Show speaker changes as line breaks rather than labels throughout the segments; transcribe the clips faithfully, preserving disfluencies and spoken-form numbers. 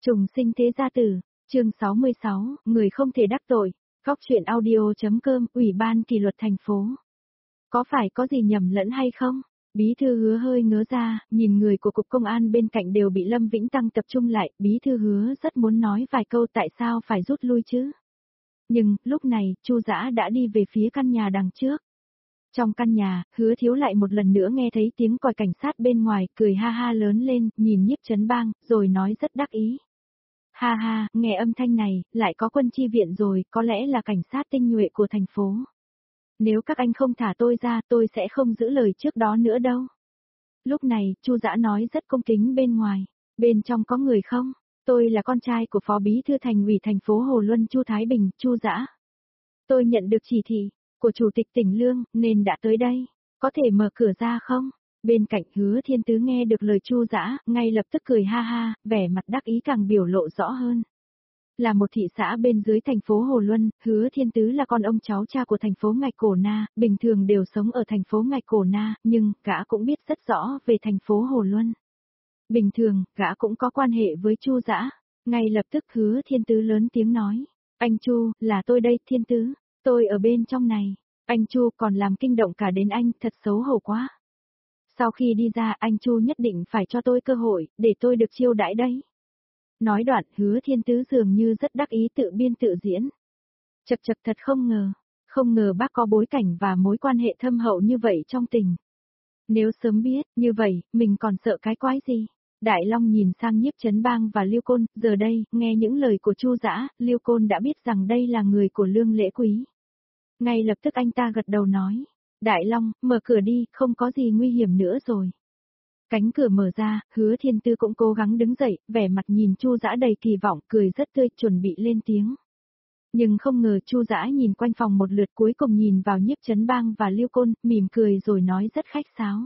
Trùng sinh thế gia tử, chương sáu mươi sáu, người không thể đắc tội, góc truyện audio.com, Ủy ban kỷ luật thành phố. Có phải có gì nhầm lẫn hay không? Bí thư Hứa hơi ngớ ra, nhìn người của cục công an bên cạnh đều bị Lâm Vĩnh Tăng tập trung lại, bí thư Hứa rất muốn nói vài câu tại sao phải rút lui chứ. Nhưng, lúc này, Chu Dã đã đi về phía căn nhà đằng trước. Trong căn nhà, Hứa Thiếu lại một lần nữa nghe thấy tiếng còi cảnh sát bên ngoài, cười ha ha lớn lên, nhìn Nhiếp Chấn Bang, rồi nói rất đắc ý. Ha ha, nghe âm thanh này, lại có quân chi viện rồi, có lẽ là cảnh sát tinh nhuệ của thành phố. Nếu các anh không thả tôi ra, tôi sẽ không giữ lời trước đó nữa đâu. Lúc này, Chu Dã nói rất cung kính bên ngoài. Bên trong có người không? Tôi là con trai của Phó Bí thư Thành ủy thành phố Hồ Luân Chu Thái Bình, Chu Dã. Tôi nhận được chỉ thị của Chủ tịch tỉnh Lương, nên đã tới đây. Có thể mở cửa ra không? Bên cạnh Hứa Thiên Tứ nghe được lời Chu Dã, ngay lập tức cười ha ha, vẻ mặt đắc ý càng biểu lộ rõ hơn. Là một thị xã bên dưới thành phố Hồ Luân, Hứa Thiên Tứ là con ông cháu cha của thành phố Ngạch Cổ Na, bình thường đều sống ở thành phố Ngạch Cổ Na, nhưng gã cũng biết rất rõ về thành phố Hồ Luân. Bình thường, gã cũng có quan hệ với Chu Dã. Ngay lập tức Hứa Thiên Tứ lớn tiếng nói, anh Chu, là tôi đây, Thiên Tứ, tôi ở bên trong này. Anh Chu còn làm kinh động cả đến anh, thật xấu hổ quá. Sau khi đi ra, anh Chu nhất định phải cho tôi cơ hội, để tôi được chiêu đãi đấy. Nói đoạn, Hứa Thiên Tứ dường như rất đắc ý tự biên tự diễn. Chật chật thật không ngờ, không ngờ bác có bối cảnh và mối quan hệ thâm hậu như vậy trong tình. Nếu sớm biết, như vậy, mình còn sợ cái quái gì? Đại Long nhìn sang Nhiếp Chấn Bang và Lưu Côn, giờ đây, nghe những lời của Chu Dã, Lưu Côn đã biết rằng đây là người của Lương Lễ Quý. Ngay lập tức anh ta gật đầu nói, Đại Long, mở cửa đi, không có gì nguy hiểm nữa rồi. Cánh cửa mở ra, Hứa Thiên Tứ cũng cố gắng đứng dậy, vẻ mặt nhìn Chu Dã đầy kỳ vọng, cười rất tươi, chuẩn bị lên tiếng. Nhưng không ngờ Chu Dã nhìn quanh phòng một lượt cuối cùng nhìn vào Nhiếp Chấn Bang và Lưu Côn, mỉm cười rồi nói rất khách sáo.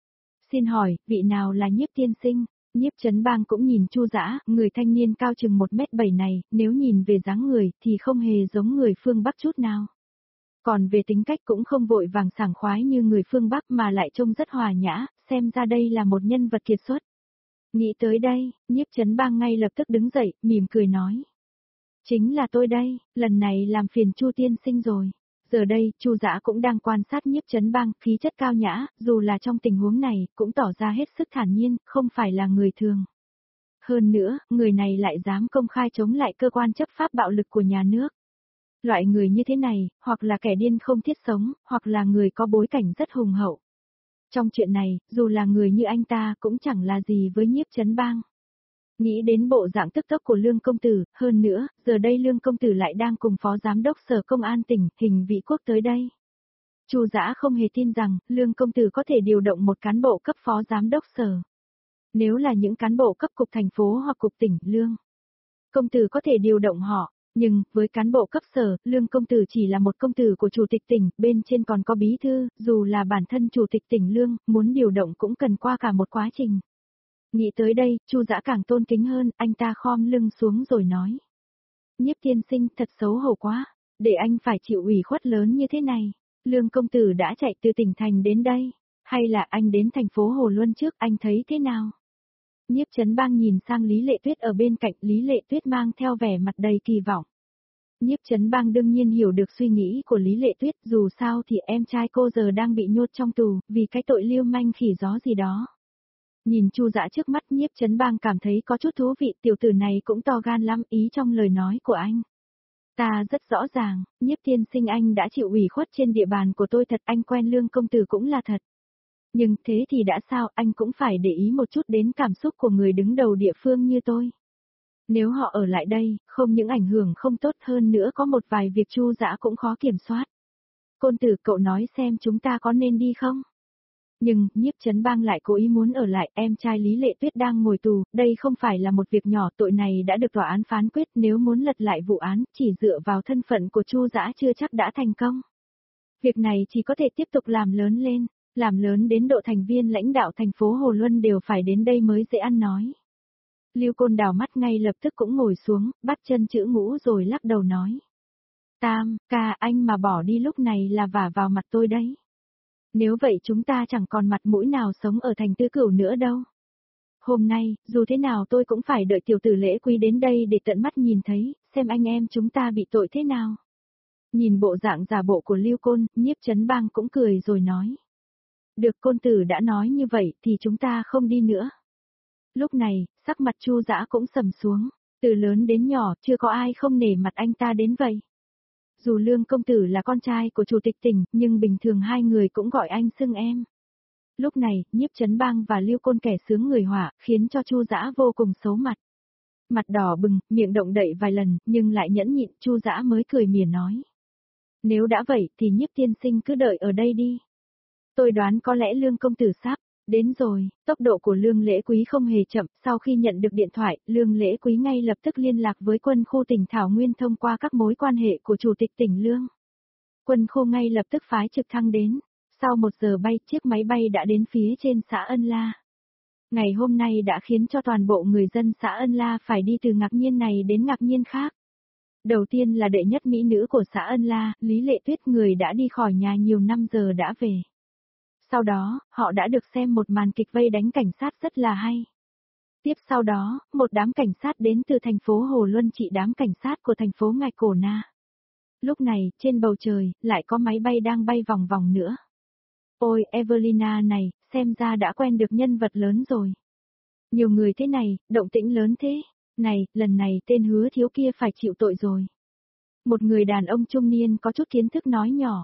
Xin hỏi, vị nào là Nhiếp tiên sinh? Nhiếp Chấn Bang cũng nhìn Chu Dã, người thanh niên cao chừng một mét bảy này, nếu nhìn về dáng người thì không hề giống người phương Bắc chút nào. Còn về tính cách cũng không vội vàng sảng khoái như người phương Bắc mà lại trông rất hòa nhã, xem ra đây là một nhân vật kiệt xuất. Nghĩ tới đây, Nhiếp Chấn Bang ngay lập tức đứng dậy, mỉm cười nói. Chính là tôi đây, lần này làm phiền Chu tiên sinh rồi. Giờ đây, Chu Dã cũng đang quan sát Nhiếp Chấn Bang, khí chất cao nhã, dù là trong tình huống này, cũng tỏ ra hết sức thản nhiên, không phải là người thường. Hơn nữa, người này lại dám công khai chống lại cơ quan chấp pháp bạo lực của nhà nước. Loại người như thế này, hoặc là kẻ điên không thiết sống, hoặc là người có bối cảnh rất hùng hậu. Trong chuyện này, dù là người như anh ta cũng chẳng là gì với Nhiếp Chấn Bang. Nghĩ đến bộ dạng tức tốc của Lương Công Tử, hơn nữa, giờ đây Lương Công Tử lại đang cùng Phó Giám đốc Sở Công an tỉnh, Hình Vĩ Quốc tới đây. Chu Dã không hề tin rằng, Lương Công Tử có thể điều động một cán bộ cấp Phó Giám đốc Sở. Nếu là những cán bộ cấp cục thành phố hoặc cục tỉnh, Lương Công Tử có thể điều động họ. Nhưng, với cán bộ cấp sở, Lương Công Tử chỉ là một công tử của Chủ tịch tỉnh, bên trên còn có bí thư, dù là bản thân Chủ tịch tỉnh Lương, muốn điều động cũng cần qua cả một quá trình. Nghĩ tới đây, Chu Dã càng tôn kính hơn, anh ta khom lưng xuống rồi nói. Nhiếp tiên sinh thật xấu hổ quá, để anh phải chịu ủy khuất lớn như thế này. Lương Công Tử đã chạy từ tỉnh thành đến đây, hay là anh đến thành phố Hồ Luân trước, anh thấy thế nào? Nhiếp Chấn Bang nhìn sang Lý Lệ Tuyết ở bên cạnh, Lý Lệ Tuyết mang theo vẻ mặt đầy kỳ vọng. Nhiếp Chấn Bang đương nhiên hiểu được suy nghĩ của Lý Lệ Tuyết, dù sao thì em trai cô giờ đang bị nhốt trong tù, vì cái tội lưu manh khỉ gió gì đó. Nhìn Chu Dã trước mắt, Nhiếp Chấn Bang cảm thấy có chút thú vị, tiểu tử này cũng to gan lắm, ý trong lời nói của anh. Ta rất rõ ràng, Nhiếp tiên sinh anh đã chịu ủy khuất trên địa bàn của tôi thật, anh quen Lương Công Tử cũng là thật. Nhưng thế thì đã sao, anh cũng phải để ý một chút đến cảm xúc của người đứng đầu địa phương như tôi. Nếu họ ở lại đây, không những ảnh hưởng không tốt hơn nữa có một vài việc Chu Dã cũng khó kiểm soát. Côn Tử, cậu nói xem chúng ta có nên đi không? Nhưng, Nhiếp Chấn Bang lại cố ý muốn ở lại, em trai Lý Lệ Tuyết đang ngồi tù, đây không phải là một việc nhỏ, tội này đã được tòa án phán quyết, nếu muốn lật lại vụ án, chỉ dựa vào thân phận của Chu Dã chưa chắc đã thành công. Việc này chỉ có thể tiếp tục làm lớn lên. Làm lớn đến độ thành viên lãnh đạo thành phố Hồ Luân đều phải đến đây mới dễ ăn nói. Lưu Côn đảo mắt ngay lập tức cũng ngồi xuống, bắt chân chữ ngũ rồi lắc đầu nói. Tam, ca, anh mà bỏ đi lúc này là vả vào mặt tôi đấy. Nếu vậy chúng ta chẳng còn mặt mũi nào sống ở thành Tứ Cửu nữa đâu. Hôm nay, dù thế nào tôi cũng phải đợi tiểu tử Lễ Quý đến đây để tận mắt nhìn thấy, xem anh em chúng ta bị tội thế nào. Nhìn bộ dạng giả bộ của Lưu Côn, Nhiếp Chấn Bang cũng cười rồi nói. Được, côn tử đã nói như vậy thì chúng ta không đi nữa. Lúc này, sắc mặt Chu Dã cũng sầm xuống, từ lớn đến nhỏ chưa có ai không nể mặt anh ta đến vậy. Dù Lương công tử là con trai của chủ tịch tỉnh, nhưng bình thường hai người cũng gọi anh xưng em. Lúc này, Nhiếp Chấn Bang và Lưu Côn kẻ sướng người họa, khiến cho Chu Dã vô cùng xấu mặt. Mặt đỏ bừng, miệng động đậy vài lần, nhưng lại nhẫn nhịn, Chu Dã mới cười mỉa nói. Nếu đã vậy thì Nhiếp tiên sinh cứ đợi ở đây đi. Tôi đoán có lẽ Lương công tử sắp đến rồi. Tốc độ của Lương Lễ Quý không hề chậm, sau khi nhận được điện thoại, Lương Lễ Quý ngay lập tức liên lạc với quân khu tỉnh Thảo Nguyên thông qua các mối quan hệ của chủ tịch tỉnh Lương. Quân khu ngay lập tức phái trực thăng đến. Sau một giờ bay, chiếc máy bay đã đến phía trên xã Ân La. Ngày hôm nay đã khiến cho toàn bộ người dân xã Ân La phải đi từ ngạc nhiên này đến ngạc nhiên khác. Đầu tiên là đệ nhất mỹ nữ của xã Ân La, Lý Lệ Tuyết, người đã đi khỏi nhà nhiều năm giờ đã về. Sau đó, họ đã được xem một màn kịch vây đánh cảnh sát rất là hay. Tiếp sau đó, một đám cảnh sát đến từ thành phố Hồ Luân trị đám cảnh sát của thành phố Ngài Cổ Na. Lúc này, trên bầu trời, lại có máy bay đang bay vòng vòng nữa. Ôi, Evelina này, xem ra đã quen được nhân vật lớn rồi. Nhiều người thế này, động tĩnh lớn thế. Này, lần này tên Hứa Thiếu kia phải chịu tội rồi. Một người đàn ông trung niên có chút kiến thức nói nhỏ.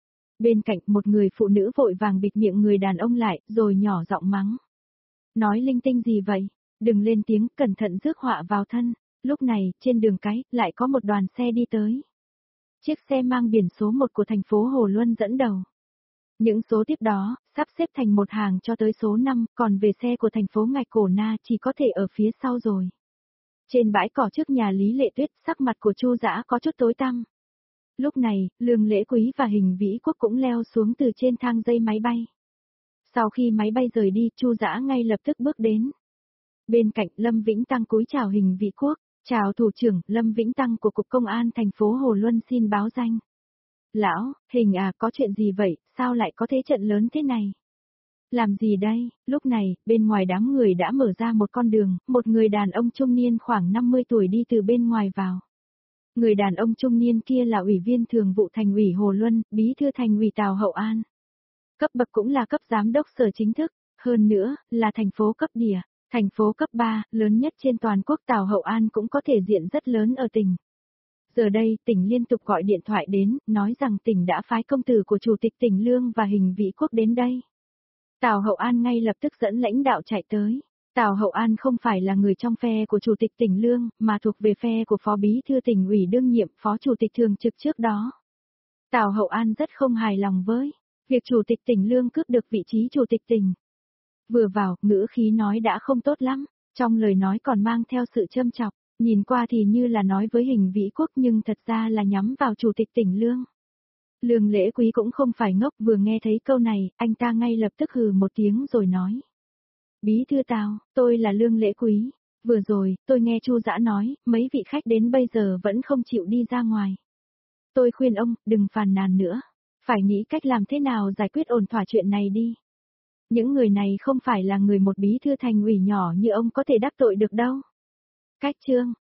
Bên cạnh một người phụ nữ vội vàng bịt miệng người đàn ông lại, rồi nhỏ giọng mắng. Nói linh tinh gì vậy? Đừng lên tiếng, cẩn thận rước họa vào thân. Lúc này, trên đường cái, lại có một đoàn xe đi tới. Chiếc xe mang biển số một của thành phố Hồ Luân dẫn đầu. Những số tiếp đó, sắp xếp thành một hàng cho tới số năm, còn về xe của thành phố Ngạch Cổ Na chỉ có thể ở phía sau rồi. Trên bãi cỏ trước nhà Lý Lệ Tuyết, sắc mặt của Chu Dã có chút tối tăm. Lúc này, Lương Lễ Quý và Hình Vĩ Quốc cũng leo xuống từ trên thang dây máy bay. Sau khi máy bay rời đi, Chu Dã ngay lập tức bước đến. Bên cạnh, Lâm Vĩnh Tăng cúi chào Hình Vĩ Quốc, chào thủ trưởng, Lâm Vĩnh Tăng của Cục Công an thành phố Hồ Luân xin báo danh. Lão, Hình à, có chuyện gì vậy, sao lại có thế trận lớn thế này? Làm gì đây? Lúc này, bên ngoài đám người đã mở ra một con đường, một người đàn ông trung niên khoảng năm mươi tuổi đi từ bên ngoài vào. Người đàn ông trung niên kia là Ủy viên Thường vụ Thành ủy Hồ Luân, Bí thư Thành ủy Tào Hậu An. Cấp bậc cũng là cấp giám đốc sở chính thức, hơn nữa, là thành phố cấp địa, thành phố cấp ba, lớn nhất trên toàn quốc. Tào Hậu An cũng có thể diện rất lớn ở tỉnh. Giờ đây, tỉnh liên tục gọi điện thoại đến, nói rằng tỉnh đã phái công tử của Chủ tịch tỉnh Lương và Hình Vĩ Quốc đến đây. Tào Hậu An ngay lập tức dẫn lãnh đạo chạy tới. Tào Hậu An không phải là người trong phe của Chủ tịch tỉnh Lương, mà thuộc về phe của Phó Bí thư tỉnh ủy đương nhiệm, Phó Chủ tịch thường trực trước đó. Tào Hậu An rất không hài lòng với việc Chủ tịch tỉnh Lương cướp được vị trí Chủ tịch tỉnh. Vừa vào, ngữ khí nói đã không tốt lắm, trong lời nói còn mang theo sự châm chọc, nhìn qua thì như là nói với Hình Vĩ Quốc nhưng thật ra là nhắm vào Chủ tịch tỉnh Lương. Lương Lễ Quý cũng không phải ngốc, vừa nghe thấy câu này, anh ta ngay lập tức hừ một tiếng rồi nói. Bí thư Tào, tôi là Lương Lễ Quý. Vừa rồi, tôi nghe Chu Dã nói, mấy vị khách đến bây giờ vẫn không chịu đi ra ngoài. Tôi khuyên ông, đừng phàn nàn nữa. Phải nghĩ cách làm thế nào giải quyết ổn thỏa chuyện này đi. Những người này không phải là người một bí thư thành ủy nhỏ như ông có thể đắc tội được đâu. Cách chương